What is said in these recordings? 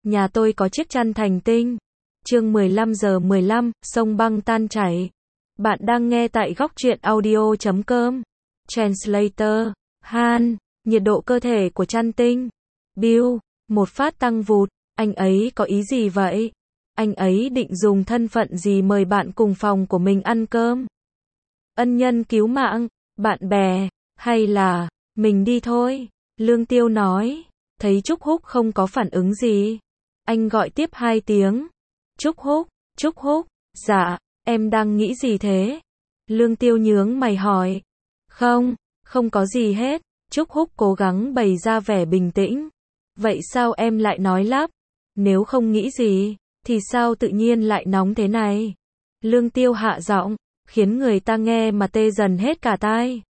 nhà tôi có chiếc chăn thành tinh. Chương 15:15, sông băng tan chảy. Bạn đang nghe tại góc truyện audio.com. Translator, Han, nhiệt độ cơ thể của chăn tinh. Bill, một phát tăng vụt, anh ấy có ý gì vậy? Anh ấy định dùng thân phận gì mời bạn cùng phòng của mình ăn cơm? Ân nhân cứu mạng, bạn bè, hay là, mình đi thôi, Lương Tiêu nói. Thấy Trúc Húc không có phản ứng gì, anh gọi tiếp 2 tiếng. Trúc Húc, dạ, em đang nghĩ gì thế? Lương Tiêu nhướng mày hỏi. Không có gì hết, Trúc Húc cố gắng bày ra vẻ bình tĩnh. Vậy sao em lại nói lắp? Nếu không nghĩ gì, thì sao tự nhiên lại nóng thế này? Lương Tiêu hạ giọng, khiến người ta nghe mà tê dần hết cả tai.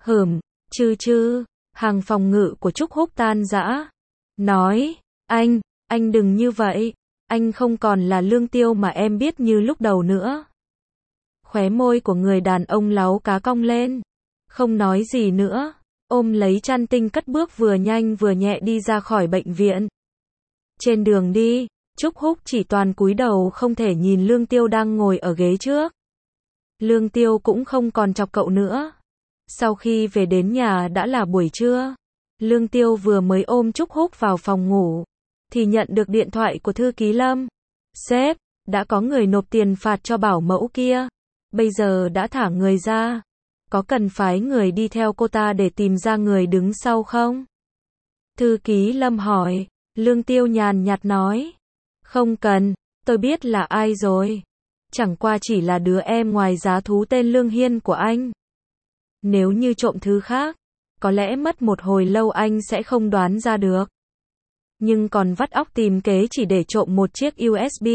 Chư, hàng phòng ngự của Trúc Húc tan rã. Nói, anh đừng như vậy, anh không còn là Lương Tiêu mà em biết như lúc đầu nữa. Khóe môi của người đàn ông láu cá cong lên, không nói gì nữa, ôm lấy chăn tinh cất bước vừa nhanh vừa nhẹ đi ra khỏi bệnh viện. Trên đường đi, Trúc Húc chỉ toàn cúi đầu không thể nhìn Lương Tiêu đang ngồi ở ghế trước. Lương Tiêu cũng không còn chọc cậu nữa. Sau khi về đến nhà đã là buổi trưa. Lương Tiêu vừa mới ôm Trúc Húc vào phòng ngủ, thì nhận được điện thoại của thư ký Lâm. Sếp, đã có người nộp tiền phạt cho bảo mẫu kia. Bây giờ đã thả người ra. Có cần phái người đi theo cô ta để tìm ra người đứng sau không? Thư ký Lâm hỏi. Lương Tiêu nhàn nhạt nói. Không cần, tôi biết là ai rồi. Chẳng qua chỉ là đứa em ngoài giá thú tên Lương Hiên của anh. Nếu như trộm thứ khác, có lẽ mất một hồi lâu anh sẽ không đoán ra được. Nhưng còn vắt óc tìm kế chỉ để trộm một chiếc USB.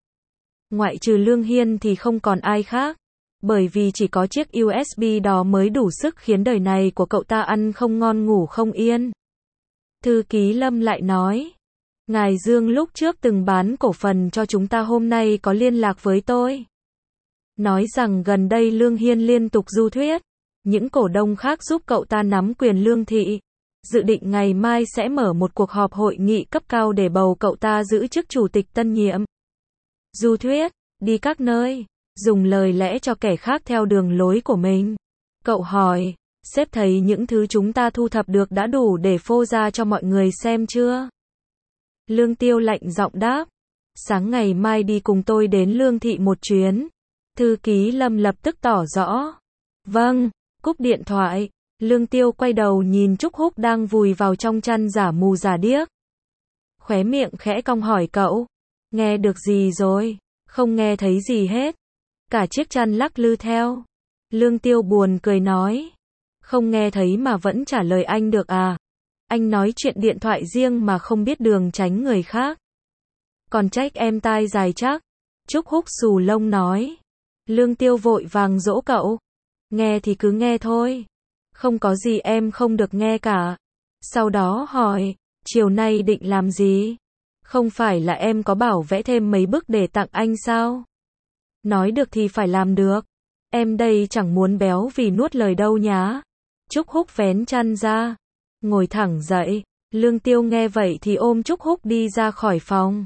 Ngoại trừ Lương Hiên thì không còn ai khác. Bởi vì chỉ có chiếc USB đó mới đủ sức khiến đời này của cậu ta ăn không ngon ngủ không yên. Thư ký Lâm lại nói. Ngài Dương lúc trước từng bán cổ phần cho chúng ta hôm nay có liên lạc với tôi. Nói rằng gần đây Lương Hiên liên tục du thuyết. Những cổ đông khác giúp cậu ta nắm quyền Lương thị. Dự định ngày mai sẽ mở một cuộc họp hội nghị cấp cao để bầu cậu ta giữ chức chủ tịch tân nhiệm. Du thuyết, đi các nơi, dùng lời lẽ cho kẻ khác theo đường lối của mình. Cậu hỏi, sếp thấy những thứ chúng ta thu thập được đã đủ để phô ra cho mọi người xem chưa? Lương Tiêu lạnh giọng đáp. Sáng ngày mai đi cùng tôi đến Lương thị một chuyến. Thư ký Lâm lập tức tỏ rõ. Vâng, cúp điện thoại. Lương Tiêu quay đầu nhìn Trúc Húc đang vùi vào trong chăn giả mù giả điếc. Khóe miệng khẽ cong hỏi cậu. Nghe được gì rồi? Không nghe thấy gì hết. Cả chiếc chăn lắc lư theo. Lương Tiêu buồn cười nói. Không nghe thấy mà vẫn trả lời anh được à? Anh nói chuyện điện thoại riêng mà không biết đường tránh người khác. Còn trách em tai dài chắc. Trúc Húc xù lông nói. Lương Tiêu vội vàng dỗ cậu. Nghe thì cứ nghe thôi. Không có gì em không được nghe cả. Sau đó hỏi, chiều nay định làm gì? Không phải là em có bảo vẽ thêm mấy bức để tặng anh sao? Nói được thì phải làm được. Em đây chẳng muốn béo vì nuốt lời đâu nhá. Trúc Húc vén chăn ra, ngồi thẳng dậy. Lương Tiêu nghe vậy thì ôm Trúc Húc đi ra khỏi phòng.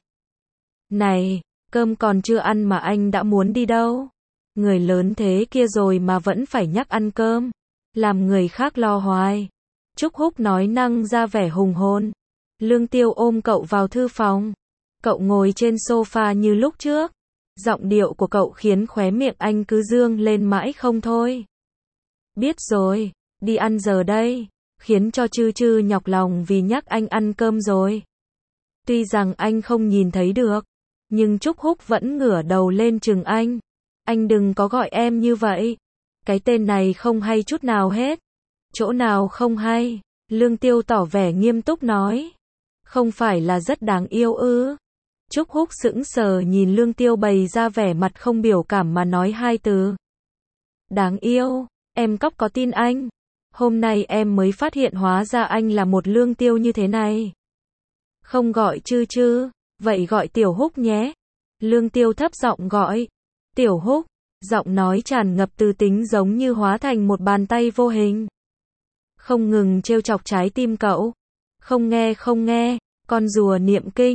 Này, cơm còn chưa ăn mà anh đã muốn đi đâu? Người lớn thế kia rồi mà vẫn phải nhắc ăn cơm. Làm người khác lo hoài. Trúc Húc nói năng ra vẻ hùng hồn. Lương Tiêu ôm cậu vào thư phòng. Cậu ngồi trên sofa như lúc trước. Giọng điệu của cậu khiến khóe miệng anh cứ dương lên mãi không thôi. Biết rồi, đi ăn giờ đây. Khiến cho Chư nhọc lòng vì nhắc anh ăn cơm rồi. Tuy rằng anh không nhìn thấy được, nhưng Trúc Húc vẫn ngửa đầu lên chừng anh. Anh đừng có gọi em như vậy. Cái tên này không hay chút nào hết. Chỗ nào không hay? Lương Tiêu tỏ vẻ nghiêm túc nói. Không phải là rất đáng yêu ư? Trúc Húc sững sờ nhìn Lương Tiêu bày ra vẻ mặt không biểu cảm mà nói 2 từ. Đáng yêu, em cóc có tin anh? Hôm nay em mới phát hiện hóa ra anh là một Lương Tiêu như thế này. Không gọi Chư, vậy gọi Tiểu Húc nhé. Lương Tiêu thấp giọng gọi. Tiểu Húc. Giọng nói tràn ngập từ tính giống như hóa thành một bàn tay vô hình. Không ngừng trêu chọc trái tim cậu. Không nghe, con rùa niệm kinh.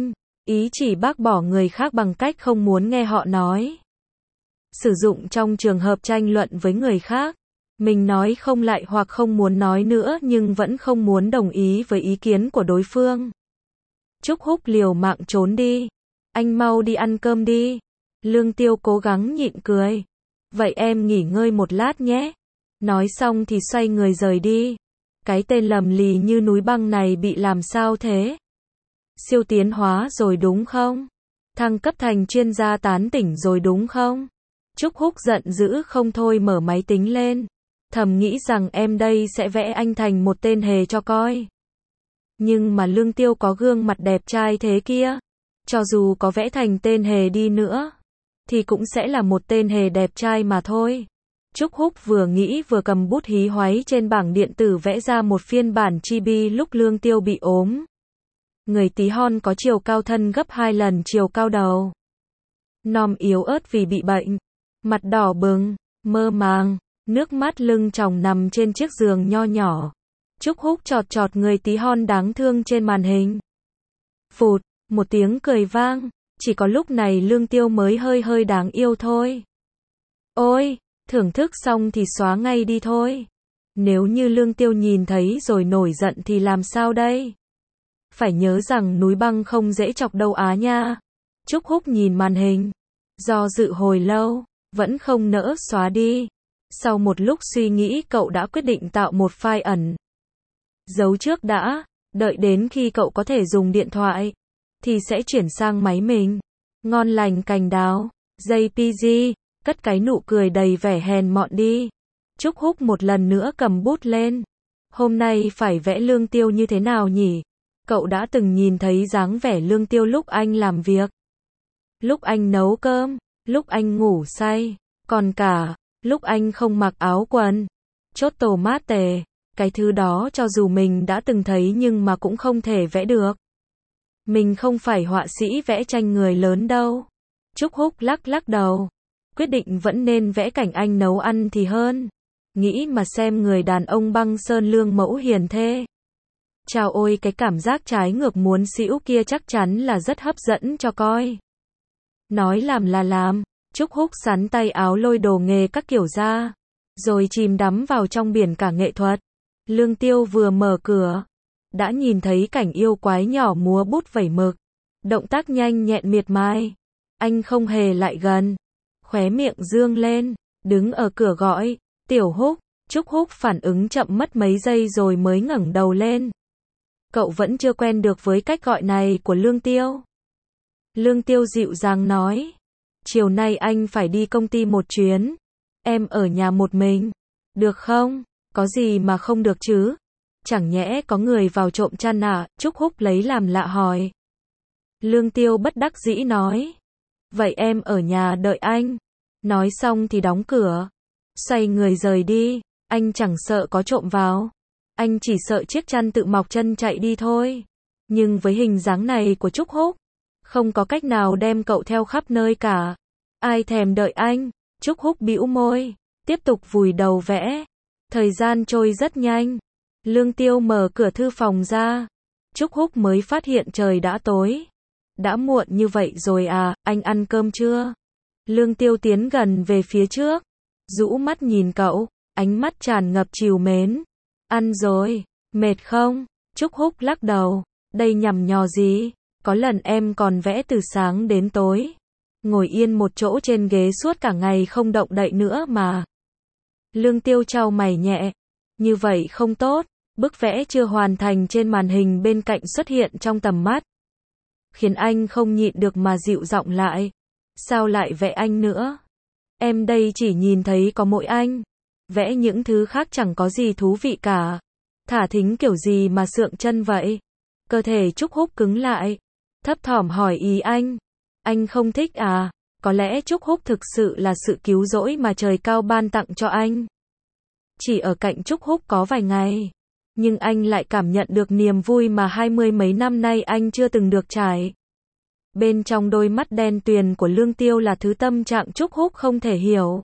Ý chỉ bác bỏ người khác bằng cách không muốn nghe họ nói. Sử dụng trong trường hợp tranh luận với người khác. Mình nói không lại hoặc không muốn nói nữa nhưng vẫn không muốn đồng ý với ý kiến của đối phương. Trúc Húc liều mạng trốn đi. Anh mau đi ăn cơm đi. Lương Tiêu cố gắng nhịn cười. Vậy em nghỉ ngơi một lát nhé. Nói xong thì xoay người rời đi. Cái tên lầm lì như núi băng này bị làm sao thế? Siêu tiến hóa rồi đúng không? Thăng cấp thành chuyên gia tán tỉnh rồi đúng không? Trúc Húc giận dữ không thôi mở máy tính lên. Thầm nghĩ rằng em đây sẽ vẽ anh thành một tên hề cho coi. Nhưng mà Lương Tiêu có gương mặt đẹp trai thế kia. Cho dù có vẽ thành tên hề đi nữa, thì cũng sẽ là một tên hề đẹp trai mà thôi. Trúc Húc vừa nghĩ vừa cầm bút hí hoáy trên bảng điện tử vẽ ra một phiên bản chibi lúc Lương Tiêu bị ốm. Người tí hon có chiều cao thân gấp 2 lần chiều cao đầu. Nom yếu ớt vì bị bệnh. Mặt đỏ bừng, mơ màng, nước mắt lưng tròng nằm trên chiếc giường nho nhỏ. Trúc Húc chọt chọt người tí hon đáng thương trên màn hình. Phụt, một tiếng cười vang. Chỉ có lúc này Lương Tiêu mới hơi hơi đáng yêu thôi. Ôi, thưởng thức xong thì xóa ngay đi thôi. Nếu như Lương Tiêu nhìn thấy rồi nổi giận thì làm sao đây? Phải nhớ rằng núi băng không dễ chọc đâu á nha. Trúc Húc nhìn màn hình. Do dự hồi lâu, vẫn không nỡ xóa đi. Sau một lúc suy nghĩ cậu đã quyết định tạo một file ẩn. Giấu trước đã, đợi đến khi cậu có thể dùng điện thoại, thì sẽ chuyển sang máy mình. Ngon lành cành đào, JPG, cất cái nụ cười đầy vẻ hèn mọn đi. Trúc Húc một lần nữa cầm bút lên. Hôm nay phải vẽ Lương Tiêu như thế nào nhỉ? Cậu đã từng nhìn thấy dáng vẻ Lương Tiêu lúc anh làm việc. Lúc anh nấu cơm, lúc anh ngủ say, còn cả lúc anh không mặc áo quần. Chốt tomate, cái thứ đó cho dù mình đã từng thấy nhưng mà cũng không thể vẽ được. Mình không phải họa sĩ vẽ tranh người lớn đâu. Trúc Húc lắc lắc đầu. Quyết định vẫn nên vẽ cảnh anh nấu ăn thì hơn. Nghĩ mà xem người đàn ông băng sơn lương mẫu hiền thê. Chào ôi cái cảm giác trái ngược muốn xỉu kia chắc chắn là rất hấp dẫn cho coi. Nói làm là làm. Trúc Húc sắn tay áo lôi đồ nghề các kiểu ra. Rồi chìm đắm vào trong biển cả nghệ thuật. Lương Tiêu vừa mở cửa. Đã nhìn thấy cảnh yêu quái nhỏ múa bút vẩy mực. Động tác nhanh nhẹn miệt mài. Anh không hề lại gần. Khóe miệng dương lên. Đứng ở cửa gọi. Tiểu Húc. Trúc Húc phản ứng chậm mất mấy giây rồi mới ngẩng đầu lên. Cậu vẫn chưa quen được với cách gọi này của Lương Tiêu. Lương Tiêu dịu dàng nói. Chiều nay anh phải đi công ty một chuyến. Em ở nhà một mình. Được không? Có gì mà không được chứ? Chẳng nhẽ có người vào trộm chăn à? Trúc Húc lấy làm lạ hỏi. Lương Tiêu bất đắc dĩ nói. Vậy em ở nhà đợi anh. Nói xong thì đóng cửa. Xoay người rời đi. Anh chẳng sợ có trộm vào. Anh chỉ sợ chiếc chăn tự mọc chân chạy đi thôi. Nhưng với hình dáng này của Trúc Húc, không có cách nào đem cậu theo khắp nơi cả. Ai thèm đợi anh. Trúc Húc bĩu môi. Tiếp tục vùi đầu vẽ. Thời gian trôi rất nhanh. Lương Tiêu mở cửa thư phòng ra. Trúc Húc mới phát hiện trời đã tối. Đã muộn như vậy rồi à, anh ăn cơm chưa? Lương Tiêu tiến gần về phía trước. Rũ mắt nhìn cậu, ánh mắt tràn ngập trìu mến. Ăn rồi, mệt không? Trúc Húc lắc đầu. Đây nhằm nhò gì? Có lần em còn vẽ từ sáng đến tối. Ngồi yên một chỗ trên ghế suốt cả ngày không động đậy nữa mà. Lương Tiêu chau mày nhẹ. Như vậy không tốt. Bức vẽ chưa hoàn thành trên màn hình bên cạnh xuất hiện trong tầm mắt. Khiến anh không nhịn được mà dịu giọng lại. Sao lại vẽ anh nữa? Em đây chỉ nhìn thấy có mỗi anh. Vẽ những thứ khác chẳng có gì thú vị cả. Thả thính kiểu gì mà sượng chân vậy? Cơ thể Trúc Húc cứng lại. Thấp thỏm hỏi ý anh. Anh không thích à? Có lẽ Trúc Húc thực sự là sự cứu rỗi mà trời cao ban tặng cho anh. Chỉ ở cạnh Trúc Húc có vài ngày. Nhưng anh lại cảm nhận được niềm vui mà 20 mấy năm nay anh chưa từng được trải. Bên trong đôi mắt đen tuyền của Lương Tiêu là thứ tâm trạng Trúc Húc không thể hiểu.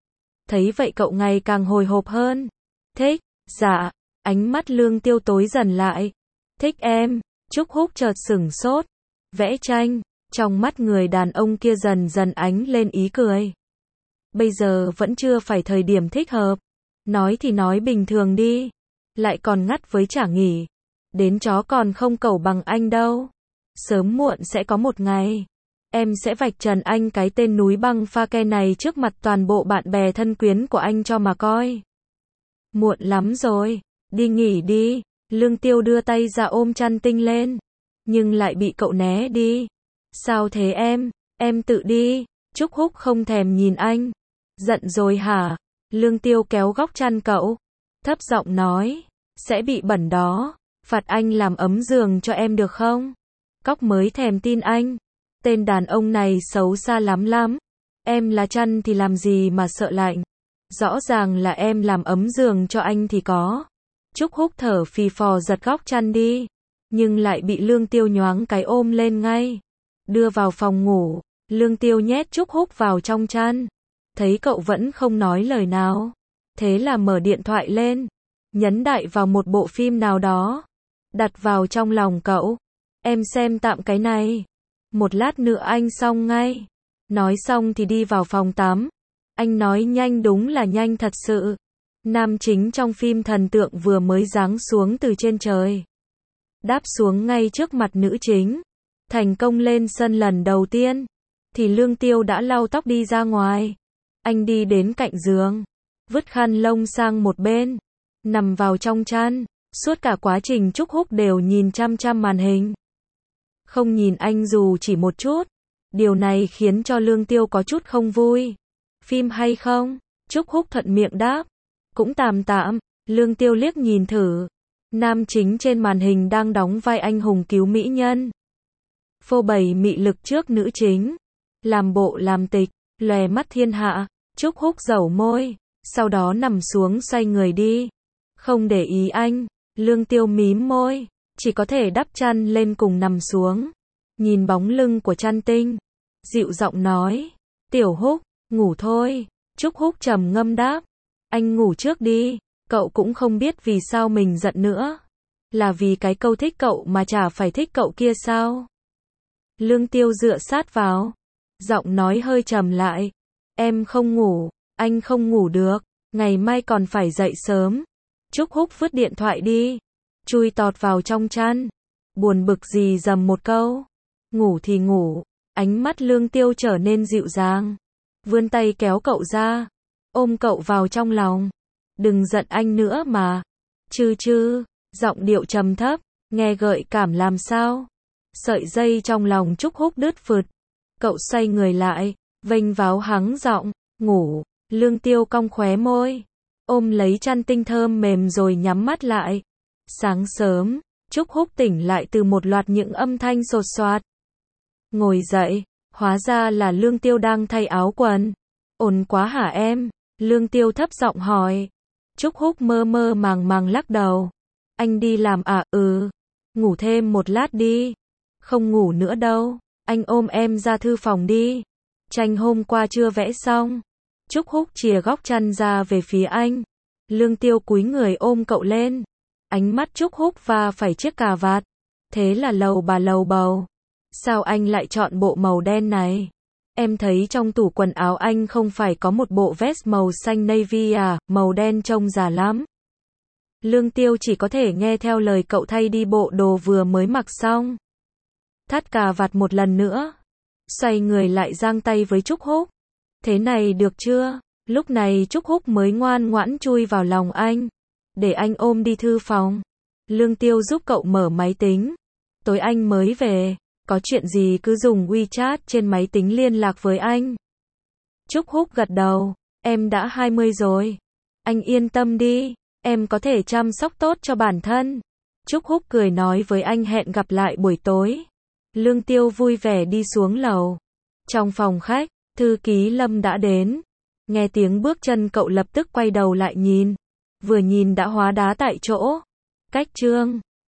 Thấy vậy cậu ngày càng hồi hộp hơn. Thích, dạ. Ánh mắt Lương Tiêu tối dần lại. Thích em. Trúc Húc chợt sửng sốt. vẽ tranh, trong mắt người đàn ông kia dần dần ánh lên ý cười. Bây giờ vẫn chưa phải thời điểm thích hợp. Nói thì nói bình thường đi. Lại còn ngắt với chả nghỉ. Đến chó còn không cẩu bằng anh đâu. Sớm muộn sẽ có một ngày. Em sẽ vạch trần anh cái tên núi băng pha ke này trước mặt toàn bộ bạn bè thân quyến của anh cho mà coi. Muộn lắm rồi. Đi nghỉ đi. Lương Tiêu đưa tay ra ôm chăn tinh lên. Nhưng lại bị cậu né đi. Sao thế em? Em tự đi. Trúc Húc không thèm nhìn anh. Giận rồi hả? Lương Tiêu kéo góc chăn cậu. Thấp giọng nói. Sẽ bị bẩn đó. Phạt anh làm ấm giường cho em được không? Cóc mới thèm tin anh. Tên đàn ông này xấu xa lắm lắm. Em là chăn thì làm gì mà sợ lạnh. Rõ ràng là em làm ấm giường cho anh thì có. Trúc Húc thở phì phò giật góc chăn đi. Nhưng lại bị Lương Tiêu nhoáng cái ôm lên ngay. Đưa vào phòng ngủ. Lương Tiêu nhét Trúc Húc vào trong chăn. Thấy cậu vẫn không nói lời nào. Thế là mở điện thoại lên. Nhấn đại vào một bộ phim nào đó. Đặt vào trong lòng cậu. Em xem tạm cái này. Một lát nữa anh xong ngay. Nói xong thì đi vào phòng tắm. Anh nói nhanh đúng là nhanh thật sự. Nam chính trong phim thần tượng vừa mới giáng xuống từ trên trời. Đáp xuống ngay trước mặt nữ chính. Thành công lên sân lần đầu tiên. Thì Lương Tiêu đã lau tóc đi ra ngoài. Anh đi đến cạnh giường. Vứt khăn lông sang một bên. Nằm vào trong chăn. Suốt cả quá trình Trúc Húc đều nhìn chăm chăm màn hình. Không nhìn anh dù chỉ một chút. Điều này khiến cho Lương Tiêu có chút không vui. Phim hay không? Trúc Húc thuận miệng đáp. Cũng tạm tạm. Lương Tiêu liếc nhìn thử. Nam chính trên màn hình đang đóng vai anh hùng cứu mỹ nhân. Phô bày mị lực trước nữ chính. Làm bộ làm tịch, lòe mắt thiên hạ. Trúc Húc dẩu môi. Sau đó nằm xuống xoay người đi. Không để ý anh. Lương Tiêu mím môi. Chỉ có thể đắp chăn lên cùng nằm xuống. Nhìn bóng lưng của chăn tinh. Dịu giọng nói. Tiểu Húc, ngủ thôi. Trúc Húc trầm ngâm đáp. Anh ngủ trước đi. Cậu cũng không biết vì sao mình giận nữa. Là vì cái câu thích cậu mà chả phải thích cậu kia sao? Lương Tiêu dựa sát vào. Giọng nói hơi trầm lại. Em không ngủ. Anh không ngủ được. Ngày mai còn phải dậy sớm. Trúc Húc vứt điện thoại đi. Chui tọt vào trong chăn. Buồn bực gì dầm một câu. Ngủ thì ngủ. Ánh mắt Lương Tiêu trở nên dịu dàng. Vươn tay kéo cậu ra. Ôm cậu vào trong lòng. Đừng giận anh nữa mà. Chứ. Giọng điệu trầm thấp. Nghe gợi cảm làm sao. Sợi dây trong lòng Trúc Húc đứt phượt. Cậu xoay người lại. Vênh váo hắng giọng. Ngủ. Lương Tiêu cong khóe môi. Ôm lấy chăn tinh thơm mềm rồi nhắm mắt lại. Sáng sớm, Trúc Húc tỉnh lại từ một loạt những âm thanh sột soạt. Ngồi dậy, hóa ra là Lương Tiêu đang thay áo quần. Ổn quá hả em? Lương Tiêu thấp giọng hỏi. Trúc Húc mơ mơ màng màng lắc đầu. Anh đi làm à? Ngủ thêm một lát đi. Không ngủ nữa đâu. Anh ôm em ra thư phòng đi. Tranh hôm qua chưa vẽ xong. Trúc Húc chìa góc chăn ra về phía anh. Lương Tiêu cúi người ôm cậu lên. Ánh mắt Trúc Húc va phải chiếc cà vạt. Thế là lầu bà lầu bầu. Sao anh lại chọn bộ màu đen này? Em thấy trong tủ quần áo anh không phải có một bộ vest màu xanh navy à, màu đen trông già lắm. Lương Tiêu chỉ có thể nghe theo lời cậu thay đi bộ đồ vừa mới mặc xong. Thắt cà vạt một lần nữa. Xoay người lại giang tay với Trúc Húc. Thế này được chưa? Lúc này Trúc Húc mới ngoan ngoãn chui vào lòng anh. Để anh ôm đi thư phòng. Lương Tiêu giúp cậu mở máy tính. Tối anh mới về. Có chuyện gì cứ dùng WeChat trên máy tính liên lạc với anh. Trúc Húc gật đầu. Em đã 20 rồi. Anh yên tâm đi. Em có thể chăm sóc tốt cho bản thân. Trúc Húc cười nói với anh hẹn gặp lại buổi tối. Lương Tiêu vui vẻ đi xuống lầu. Trong phòng khách, thư ký Lâm đã đến. Nghe tiếng bước chân cậu lập tức quay đầu lại nhìn. Vừa nhìn đã hóa đá tại chỗ. Cách chương